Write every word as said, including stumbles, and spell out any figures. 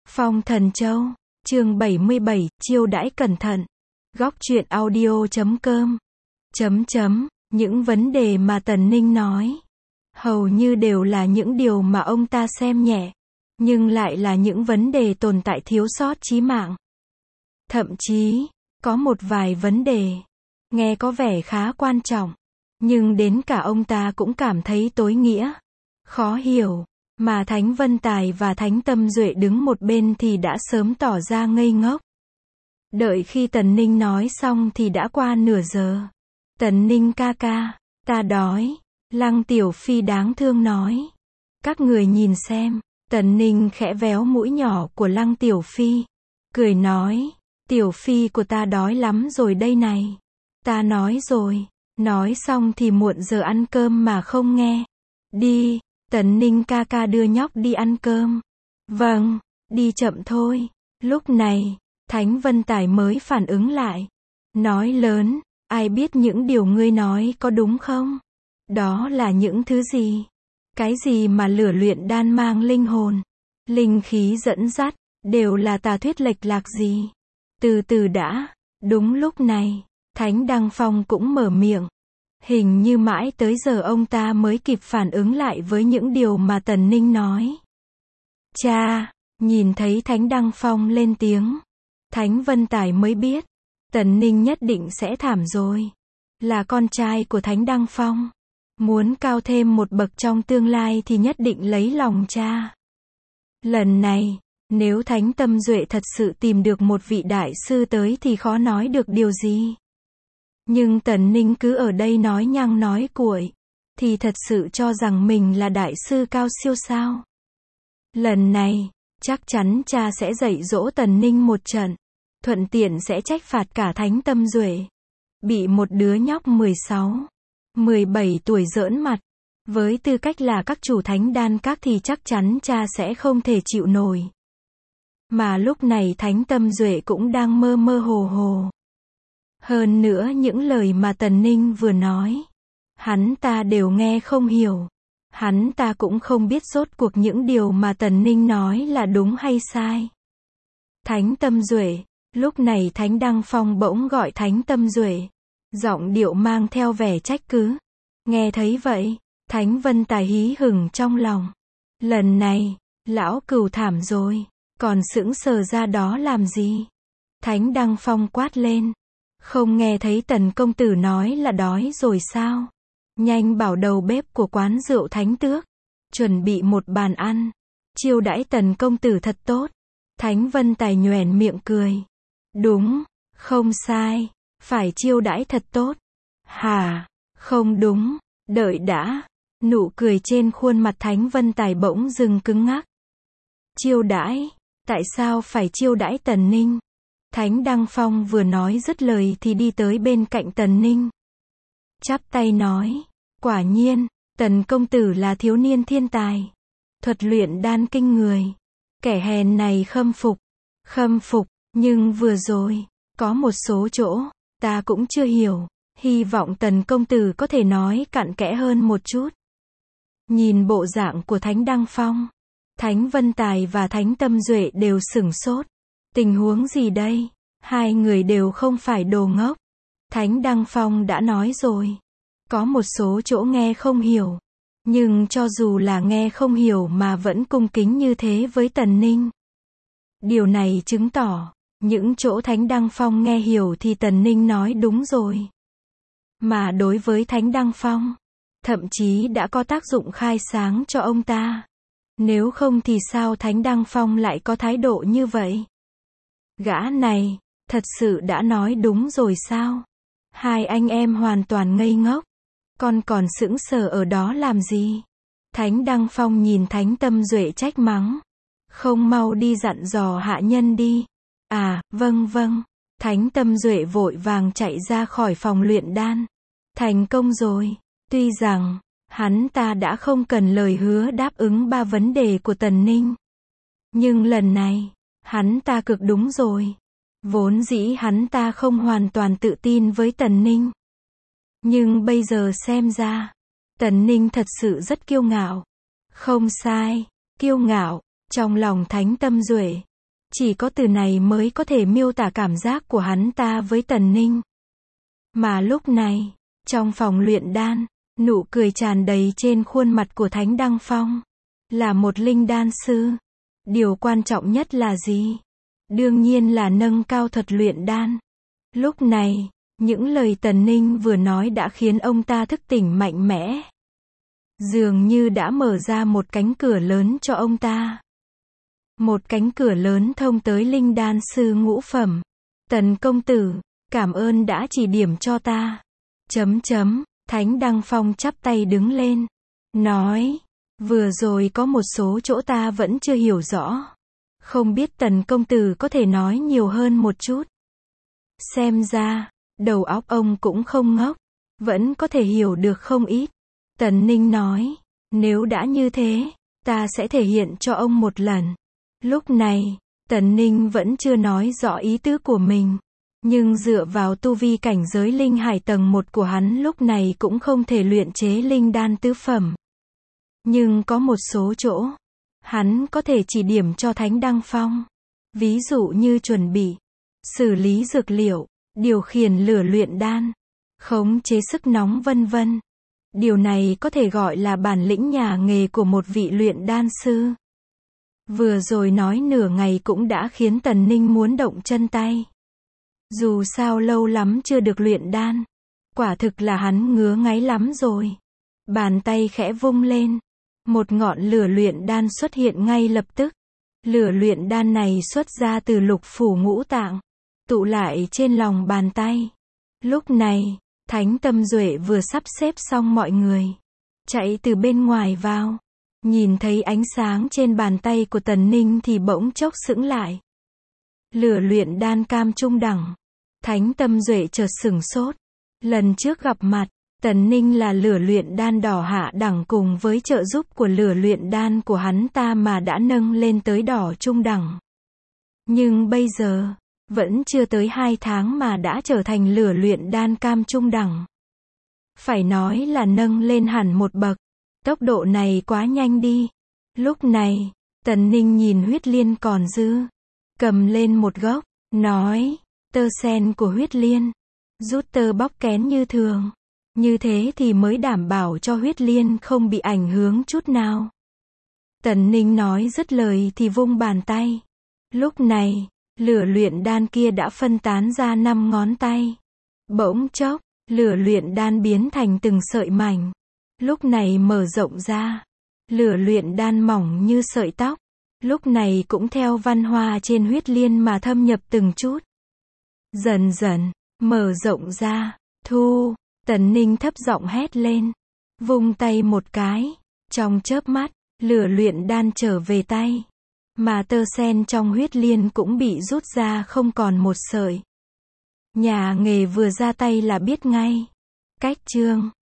Phong Thần Châu, chương bảy mươi bảy, chiêu đãi cẩn thận. Góc truyện audio chấm com. Chấm chấm, những vấn đề mà Tần Ninh nói, hầu như đều là những điều mà ông ta xem nhẹ, nhưng lại là những vấn đề tồn tại thiếu sót chí mạng. Thậm chí, có một vài vấn đề, nghe có vẻ khá quan trọng, nhưng đến cả ông ta cũng cảm thấy tối nghĩa, khó hiểu, mà Thánh Vân Tài và Thánh Tâm Duệ đứng một bên thì đã sớm tỏ ra ngây ngốc. Đợi khi Tần Ninh nói xong thì đã qua nửa giờ. Tần Ninh ca ca, ta đói, Lăng Tiểu Phi đáng thương nói. Các người nhìn xem, Tần Ninh khẽ véo mũi nhỏ của Lăng Tiểu Phi, cười nói, Tiểu Phi của ta đói lắm rồi đây này. Ta nói rồi, nói xong thì muộn giờ ăn cơm mà không nghe. Đi, Tần Ninh ca ca đưa nhóc đi ăn cơm. Vâng, đi chậm thôi. Lúc này, Thánh Vân Tài mới phản ứng lại. Nói lớn, ai biết những điều ngươi nói có đúng không? Đó là những thứ gì? Cái gì mà lửa luyện đan mang linh hồn, linh khí dẫn dắt, đều là tà thuyết lệch lạc gì? Từ từ đã, đúng lúc này, Thánh Đăng Phong cũng mở miệng. Hình như mãi tới giờ ông ta mới kịp phản ứng lại với những điều mà Tần Ninh nói. Cha, nhìn thấy Thánh Đăng Phong lên tiếng, Thánh Vân Tài mới biết, Tần Ninh nhất định sẽ thảm rồi. Là con trai của Thánh Đăng Phong, muốn cao thêm một bậc trong tương lai thì nhất định lấy lòng cha. Lần này, nếu Thánh Tâm Duệ thật sự tìm được một vị đại sư tới thì khó nói được điều gì. Nhưng Tần Ninh cứ ở đây nói nhăng nói cuội, thì thật sự cho rằng mình là đại sư cao siêu sao? Lần này, chắc chắn cha sẽ dạy dỗ Tần Ninh một trận, thuận tiện sẽ trách phạt cả Thánh Tâm Duệ. Bị một đứa nhóc mười sáu, mười bảy tuổi giỡn mặt, với tư cách là các chủ thánh đan các thì chắc chắn cha sẽ không thể chịu nổi. Mà lúc này Thánh Tâm Duệ cũng đang mơ mơ hồ hồ. Hơn nữa những lời mà Tần Ninh vừa nói, hắn ta đều nghe không hiểu. Hắn ta cũng không biết rốt cuộc những điều mà Tần Ninh nói là đúng hay sai. Thánh Tâm Duệ, lúc này Thánh Đăng Phong bỗng gọi Thánh Tâm Duệ, giọng điệu mang theo vẻ trách cứ. Nghe thấy vậy, Thánh Vân Tài hí hửng trong lòng. Lần này, lão cừu thảm rồi, còn sững sờ ra đó làm gì? Thánh Đăng Phong quát lên. Không nghe thấy Tần công tử nói là đói rồi sao? Nhanh bảo đầu bếp của quán rượu Thánh Tước, chuẩn bị một bàn ăn, chiêu đãi Tần công tử thật tốt. Thánh Vân Tài nhoẻn miệng cười. Đúng, không sai, phải chiêu đãi thật tốt. Hả, không đúng, đợi đã. Nụ cười trên khuôn mặt Thánh Vân Tài bỗng dừng cứng ngắc. Chiêu đãi, tại sao phải chiêu đãi Tần Ninh? Thánh Đăng Phong vừa nói dứt lời thì đi tới bên cạnh Tần Ninh. Chắp tay nói, quả nhiên, Tần công tử là thiếu niên thiên tài, thuật luyện đan kinh người. Kẻ hèn này khâm phục, khâm phục, nhưng vừa rồi, có một số chỗ, ta cũng chưa hiểu, hy vọng Tần công tử có thể nói cặn kẽ hơn một chút. Nhìn bộ dạng của Thánh Đăng Phong, Thánh Vân Tài và Thánh Tâm Duệ đều sửng sốt. Tình huống gì đây? Hai người đều không phải đồ ngốc. Thánh Đăng Phong đã nói rồi, có một số chỗ nghe không hiểu, nhưng cho dù là nghe không hiểu mà vẫn cung kính như thế với Tần Ninh. Điều này chứng tỏ, những chỗ Thánh Đăng Phong nghe hiểu thì Tần Ninh nói đúng rồi. Mà đối với Thánh Đăng Phong, thậm chí đã có tác dụng khai sáng cho ông ta. Nếu không thì sao Thánh Đăng Phong lại có thái độ như vậy? Gã này, thật sự đã nói đúng rồi sao? Hai anh em hoàn toàn ngây ngốc. Con còn sững sờ ở đó làm gì? Thánh Đăng Phong nhìn Thánh Tâm Duệ trách mắng. Không mau đi dặn dò hạ nhân đi. À, vâng vâng. Thánh Tâm Duệ vội vàng chạy ra khỏi phòng luyện đan. Thành công rồi. Tuy rằng, hắn ta đã không cần lời hứa đáp ứng ba vấn đề của Tần Ninh. Nhưng lần này, hắn ta cực đúng rồi. Vốn dĩ hắn ta không hoàn toàn tự tin với Tần Ninh. Nhưng bây giờ xem ra, Tần Ninh thật sự rất kiêu ngạo. Không sai, kiêu ngạo. Trong lòng Thánh Tâm Duệ, Chỉ có từ này mới có thể miêu tả cảm giác của hắn ta với Tần Ninh. Mà lúc này, trong phòng luyện đan, nụ cười tràn đầy trên khuôn mặt của Thánh Đăng Phong. Là một linh đan sư. Điều quan trọng nhất là gì? Đương nhiên là nâng cao thuật luyện đan. Lúc này, những lời Tần Ninh vừa nói đã khiến ông ta thức tỉnh mạnh mẽ. Dường như đã mở ra một cánh cửa lớn cho ông ta. Một cánh cửa lớn thông tới linh đan sư ngũ phẩm. Tần công tử, cảm ơn đã chỉ điểm cho ta. Chấm chấm, Thánh Đăng Phong chắp tay đứng lên. Nói, vừa rồi có một số chỗ ta vẫn chưa hiểu rõ. Không biết Tần công tử có thể nói nhiều hơn một chút. Xem ra, đầu óc ông cũng không ngốc. Vẫn có thể hiểu được không ít. Tần Ninh nói, nếu đã như thế, ta sẽ thể hiện cho ông một lần. Lúc này, Tần Ninh vẫn chưa nói rõ ý tứ của mình. Nhưng dựa vào tu vi cảnh giới linh hải tầng một của hắn lúc này cũng không thể luyện chế linh đan tứ phẩm. Nhưng có một số chỗ, hắn có thể chỉ điểm cho Thánh Đăng Phong. Ví dụ như chuẩn bị, xử lý dược liệu, điều khiển lửa luyện đan, khống chế sức nóng vân vân. Điều này có thể gọi là bản lĩnh nhà nghề của một vị luyện đan sư. Vừa rồi nói nửa ngày cũng đã khiến Tần Ninh muốn động chân tay. Dù sao lâu lắm chưa được luyện đan. Quả thực là hắn ngứa ngáy lắm rồi. Bàn tay khẽ vung lên. Một ngọn lửa luyện đan xuất hiện ngay lập tức. Lửa luyện đan này xuất ra từ lục phủ ngũ tạng. Tụ lại trên lòng bàn tay. Lúc này, Thánh Tâm Duệ vừa sắp xếp xong mọi người. Chạy từ bên ngoài vào. Nhìn thấy ánh sáng trên bàn tay của Tần Ninh thì bỗng chốc sững lại. Lửa luyện đan cam trung đẳng. Thánh Tâm Duệ chợt sửng sốt. Lần trước gặp mặt, Tần Ninh là lửa luyện đan đỏ hạ đẳng cùng với trợ giúp của lửa luyện đan của hắn ta mà đã nâng lên tới đỏ trung đẳng. Nhưng bây giờ, vẫn chưa tới hai tháng mà đã trở thành lửa luyện đan cam trung đẳng. Phải nói là nâng lên hẳn một bậc. Tốc độ này quá nhanh đi. Lúc này, Tần Ninh nhìn huyết liên còn dư. Cầm lên một gốc, nói, tơ sen của huyết liên. Rút tơ bóc kén như thường. Như thế thì mới đảm bảo cho huyết liên không bị ảnh hưởng chút nào. Tần Ninh nói dứt lời thì vung bàn tay. Lúc này, lửa luyện đan kia đã phân tán ra năm ngón tay. Bỗng chốc, lửa luyện đan biến thành từng sợi mảnh. Lúc này mở rộng ra. Lửa luyện đan mỏng như sợi tóc. Lúc này cũng theo văn hoa trên huyết liên mà thâm nhập từng chút. Dần dần, mở rộng ra. Thu, Tần Ninh thấp giọng hét lên. Vung tay một cái. Trong chớp mắt, lửa luyện đan trở về tay. Mà tơ sen trong huyết liên cũng bị rút ra không còn một sợi. Nhà nghề vừa ra tay là biết ngay. Cách chương